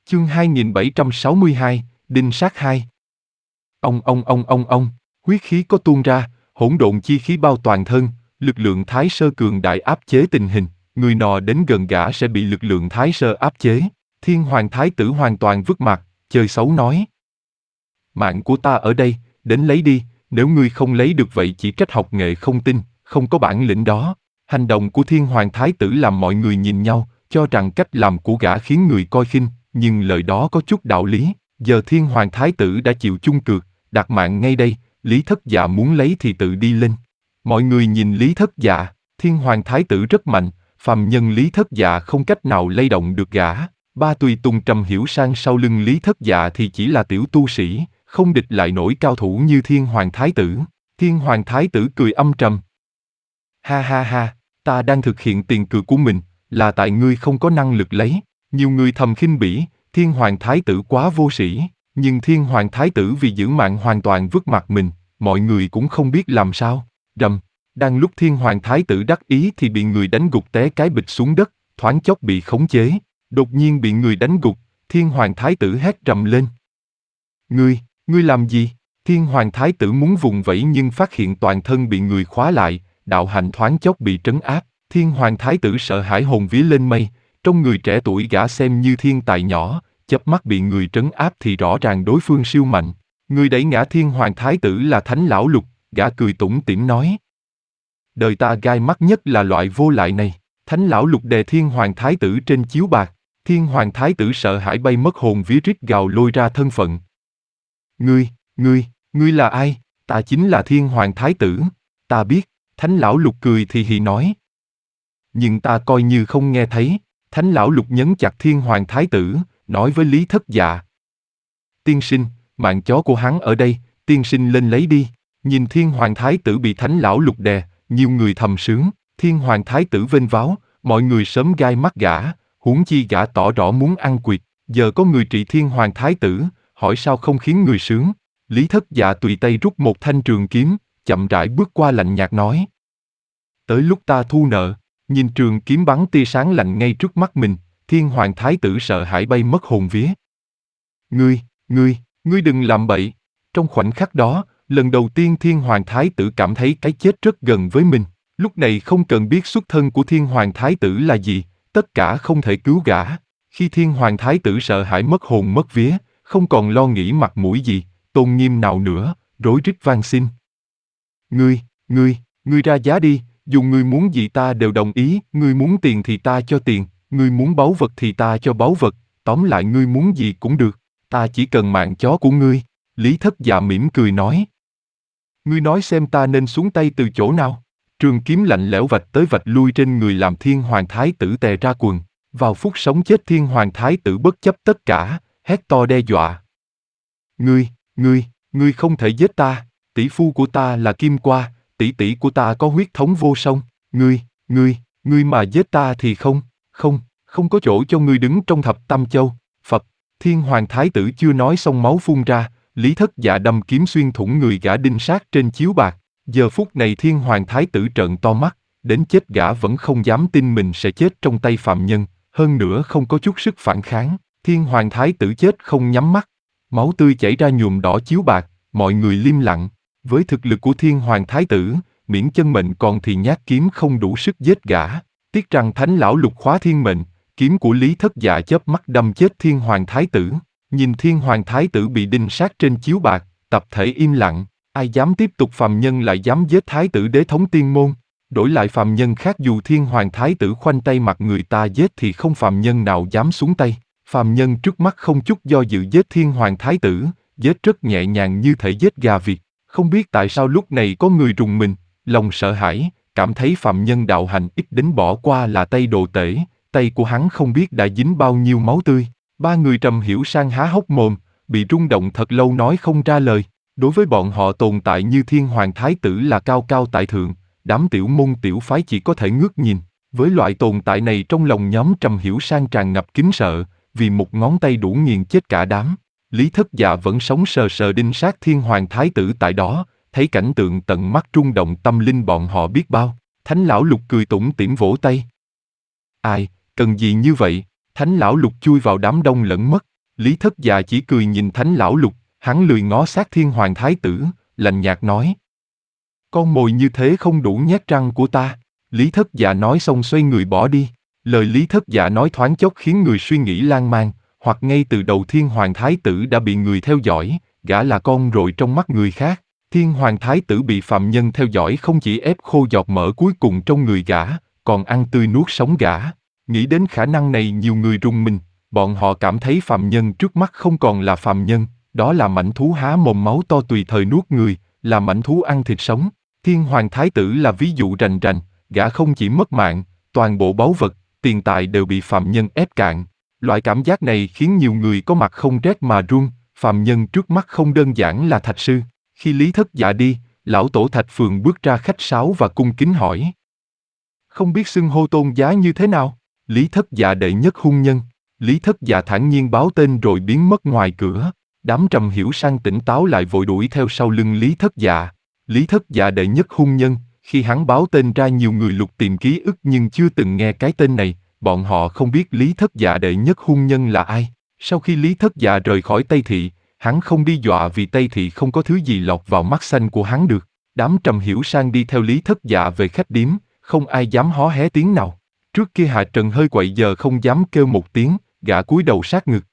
Chương 2762, Đinh sát 2. Ông, huyết khí có tuôn ra, hỗn độn chi khí bao toàn thân, lực lượng Thái Sơ cường đại áp chế tình hình, người nọ đến gần gã sẽ bị lực lượng Thái Sơ áp chế. Thiên Hoàng Thái tử hoàn toàn vứt mặt, chơi xấu nói. Mạng của ta ở đây, đến lấy đi, nếu ngươi không lấy được vậy chỉ trách học nghệ không tinh, không có bản lĩnh đó. Hành động của Thiên Hoàng Thái tử làm mọi người nhìn nhau, cho rằng cách làm của gã khiến người coi khinh, nhưng lời đó có chút đạo lý. Giờ Thiên Hoàng Thái tử đã chịu chung cược, đặt mạng ngay đây, Lý Thất Dạ muốn lấy thì tự đi lên. Mọi người nhìn Lý Thất Dạ, Thiên Hoàng Thái tử rất mạnh, phàm nhân Lý Thất Dạ không cách nào lay động được gã. Ba tùy tùng Trầm Hiểu Sang sau lưng Lý Thất Dạ thì chỉ là tiểu tu sĩ, không địch lại nổi cao thủ như Thiên Hoàng Thái tử. Thiên Hoàng Thái tử cười âm trầm. Ha ha ha, ta đang thực hiện tiền cược của mình, là tại ngươi không có năng lực lấy. Nhiều người thầm khinh bỉ, Thiên Hoàng Thái tử quá vô sĩ, nhưng Thiên Hoàng Thái tử vì giữ mạng hoàn toàn vứt mặt mình, mọi người cũng không biết làm sao. Rầm, đang lúc Thiên Hoàng Thái tử đắc ý thì bị người đánh gục té cái bịch xuống đất, thoáng chốc bị khống chế. Đột nhiên bị người đánh gục, Thiên Hoàng Thái tử hét rầm lên. Ngươi làm gì? Thiên Hoàng Thái tử muốn vùng vẫy nhưng phát hiện toàn thân bị người khóa lại, đạo hạnh thoáng chốc bị trấn áp. Thiên Hoàng Thái tử sợ hãi hồn vía lên mây, trong người trẻ tuổi gã xem như thiên tài nhỏ, chớp mắt bị người trấn áp thì rõ ràng đối phương siêu mạnh. Người đẩy ngã Thiên Hoàng Thái tử là Thánh Lão Lục, gã cười tủm tỉm nói. Đời ta gai mắt nhất là loại vô lại này. Thánh Lão Lục đè Thiên Hoàng Thái tử trên chiếu bạc. Thiên Hoàng Thái tử sợ hãi bay mất hồn vía rít gào lôi ra thân phận. Ngươi là ai? Ta chính là Thiên Hoàng Thái tử. Ta biết, Thánh Lão Lục cười thì hì nói. Nhưng ta coi như không nghe thấy. Thánh Lão Lục nhấn chặt Thiên Hoàng Thái tử, nói với Lý Thất Dạ. Tiên sinh, mạng chó của hắn ở đây, tiên sinh lên lấy đi. Nhìn Thiên Hoàng Thái tử bị Thánh Lão Lục đè, nhiều người thầm sướng. Thiên Hoàng Thái tử vênh váo, mọi người sớm gai mắt gã, huống chi gã tỏ rõ muốn ăn quỵt. Giờ có người trị Thiên Hoàng Thái tử, hỏi sao không khiến người sướng. Lý Thất Dạ tùy tay rút một thanh trường kiếm, chậm rãi bước qua lạnh nhạt nói. Tới lúc ta thu nợ. Nhìn trường kiếm bắn tia sáng lạnh ngay trước mắt mình, Thiên Hoàng Thái tử sợ hãi bay mất hồn vía. Ngươi đừng làm bậy. Trong khoảnh khắc đó, lần đầu tiên Thiên Hoàng Thái tử cảm thấy cái chết rất gần với mình. Lúc này không cần biết xuất thân của Thiên Hoàng Thái tử là gì, tất cả không thể cứu gã. Khi Thiên Hoàng Thái tử sợ hãi mất hồn mất vía, không còn lo nghĩ mặt mũi gì, tôn nghiêm nào nữa, rối rít van xin. Ngươi ra giá đi. Dù ngươi muốn gì ta đều đồng ý, ngươi muốn tiền thì ta cho tiền, ngươi muốn báu vật thì ta cho báu vật, tóm lại ngươi muốn gì cũng được, ta chỉ cần mạng chó của ngươi. Lý Thất Dạ mỉm cười nói. Ngươi nói xem ta nên xuống tay từ chỗ nào? Trường kiếm lạnh lẽo vạch tới vạch lui trên người làm Thiên Hoàng Thái tử tè ra quần. Vào phút sống chết Thiên Hoàng Thái tử bất chấp tất cả, hét to đe dọa. Ngươi không thể giết ta, tỷ phu của ta là Kim Qua. Tỷ tỷ của ta có huyết thống vô song, ngươi mà giết ta thì không có chỗ cho ngươi đứng trong thập tam châu. Phật, Thiên Hoàng Thái tử chưa nói xong máu phun ra, Lý Thất Dạ đâm kiếm xuyên thủng người gã đinh sát trên chiếu bạc. Giờ phút này Thiên Hoàng Thái tử trợn to mắt, đến chết gã vẫn không dám tin mình sẽ chết trong tay phạm nhân, hơn nữa không có chút sức phản kháng. Thiên Hoàng Thái tử chết không nhắm mắt, máu tươi chảy ra nhuộm đỏ chiếu bạc, mọi người im lặng. Với thực lực của Thiên Hoàng Thái tử, miễn chân mệnh còn thì nhát kiếm không đủ sức giết gã. Tiếc rằng Thánh Lão Lục khóa thiên mệnh, kiếm của Lý Thất Dạ chớp mắt đâm chết Thiên Hoàng Thái tử. Nhìn Thiên Hoàng Thái tử bị đinh sát trên chiếu bạc, tập thể im lặng. Ai dám tiếp tục phàm nhân lại dám giết Thái tử đế thống tiên môn. Đổi lại phàm nhân khác dù Thiên Hoàng Thái tử khoanh tay mặc người ta giết thì không phàm nhân nào dám xuống tay. Phàm nhân trước mắt không chút do dự giết Thiên Hoàng Thái tử, giết rất nhẹ nhàng như thể giết gà vịt. Không biết tại sao lúc này có người rùng mình, lòng sợ hãi, cảm thấy phạm nhân đạo hành ít đến bỏ qua là tay đồ tể, tay của hắn không biết đã dính bao nhiêu máu tươi. Ba người Trầm Hiểu Sang há hốc mồm, bị rung động thật lâu nói không ra lời. Đối với bọn họ tồn tại như Thiên Hoàng Thái tử là cao cao tại thượng, đám tiểu môn tiểu phái chỉ có thể ngước nhìn. Với loại tồn tại này trong lòng nhóm Trầm Hiểu Sang tràn ngập kính sợ, vì một ngón tay đủ nghiền chết cả đám. Lý Thất Dạ vẫn sống sờ sờ đinh sát Thiên Hoàng Thái tử tại đó, thấy cảnh tượng tận mắt rung động tâm linh bọn họ biết bao. Thánh Lão Lục cười tủm tỉm vỗ tay. Ai, cần gì như vậy? Thánh Lão Lục chui vào đám đông lẫn mất. Lý Thất Dạ chỉ cười nhìn Thánh Lão Lục, hắn lười ngó sát Thiên Hoàng Thái Tử, lạnh nhạt nói. Con mồi như thế không đủ nhát răng của ta. Lý Thất Dạ nói xong xoay người bỏ đi. Lời Lý Thất Dạ nói thoáng chốc khiến người suy nghĩ lan man, hoặc ngay từ đầu Thiên Hoàng Thái Tử đã bị người theo dõi, gã là con ruồi trong mắt người khác. Thiên Hoàng Thái Tử bị phạm nhân theo dõi không chỉ ép khô giọt mỡ cuối cùng trong người gã, còn ăn tươi nuốt sống gã. Nghĩ đến khả năng này nhiều người rùng mình, bọn họ cảm thấy phạm nhân trước mắt không còn là phạm nhân, đó là mãnh thú há mồm máu to tùy thời nuốt người, là mãnh thú ăn thịt sống. Thiên Hoàng Thái Tử là ví dụ rành rành, gã không chỉ mất mạng, toàn bộ báu vật, tiền tài đều bị phạm nhân ép cạn. Loại cảm giác này khiến nhiều người có mặt không rét mà run, phạm nhân trước mắt không đơn giản là thạch sư. Khi Lý Thất Dạ đi, lão tổ Thạch Phường bước ra khách sáo và cung kính hỏi. Không biết xưng hô tôn giá như thế nào? Lý Thất Dạ đệ nhất hung nhân. Lý Thất Dạ thản nhiên báo tên rồi biến mất ngoài cửa. Đám Trầm Hiểu Sang tỉnh táo lại vội đuổi theo sau lưng Lý Thất Dạ. Lý Thất Dạ đệ nhất hung nhân, khi hắn báo tên ra nhiều người lục tìm ký ức nhưng chưa từng nghe cái tên này, bọn họ không biết Lý Thất Dạ đệ nhất hung nhân là ai. Sau khi Lý Thất Dạ rời khỏi Tây Thị, hắn không đi dọa vì Tây Thị không có thứ gì lọt vào mắt xanh của hắn được. Đám Trầm Hiểu Sang đi theo Lý Thất Dạ về khách điếm, không ai dám hó hé tiếng nào. Trước kia Hạ Trần hơi quậy giờ không dám kêu một tiếng, gã cúi đầu sát ngực.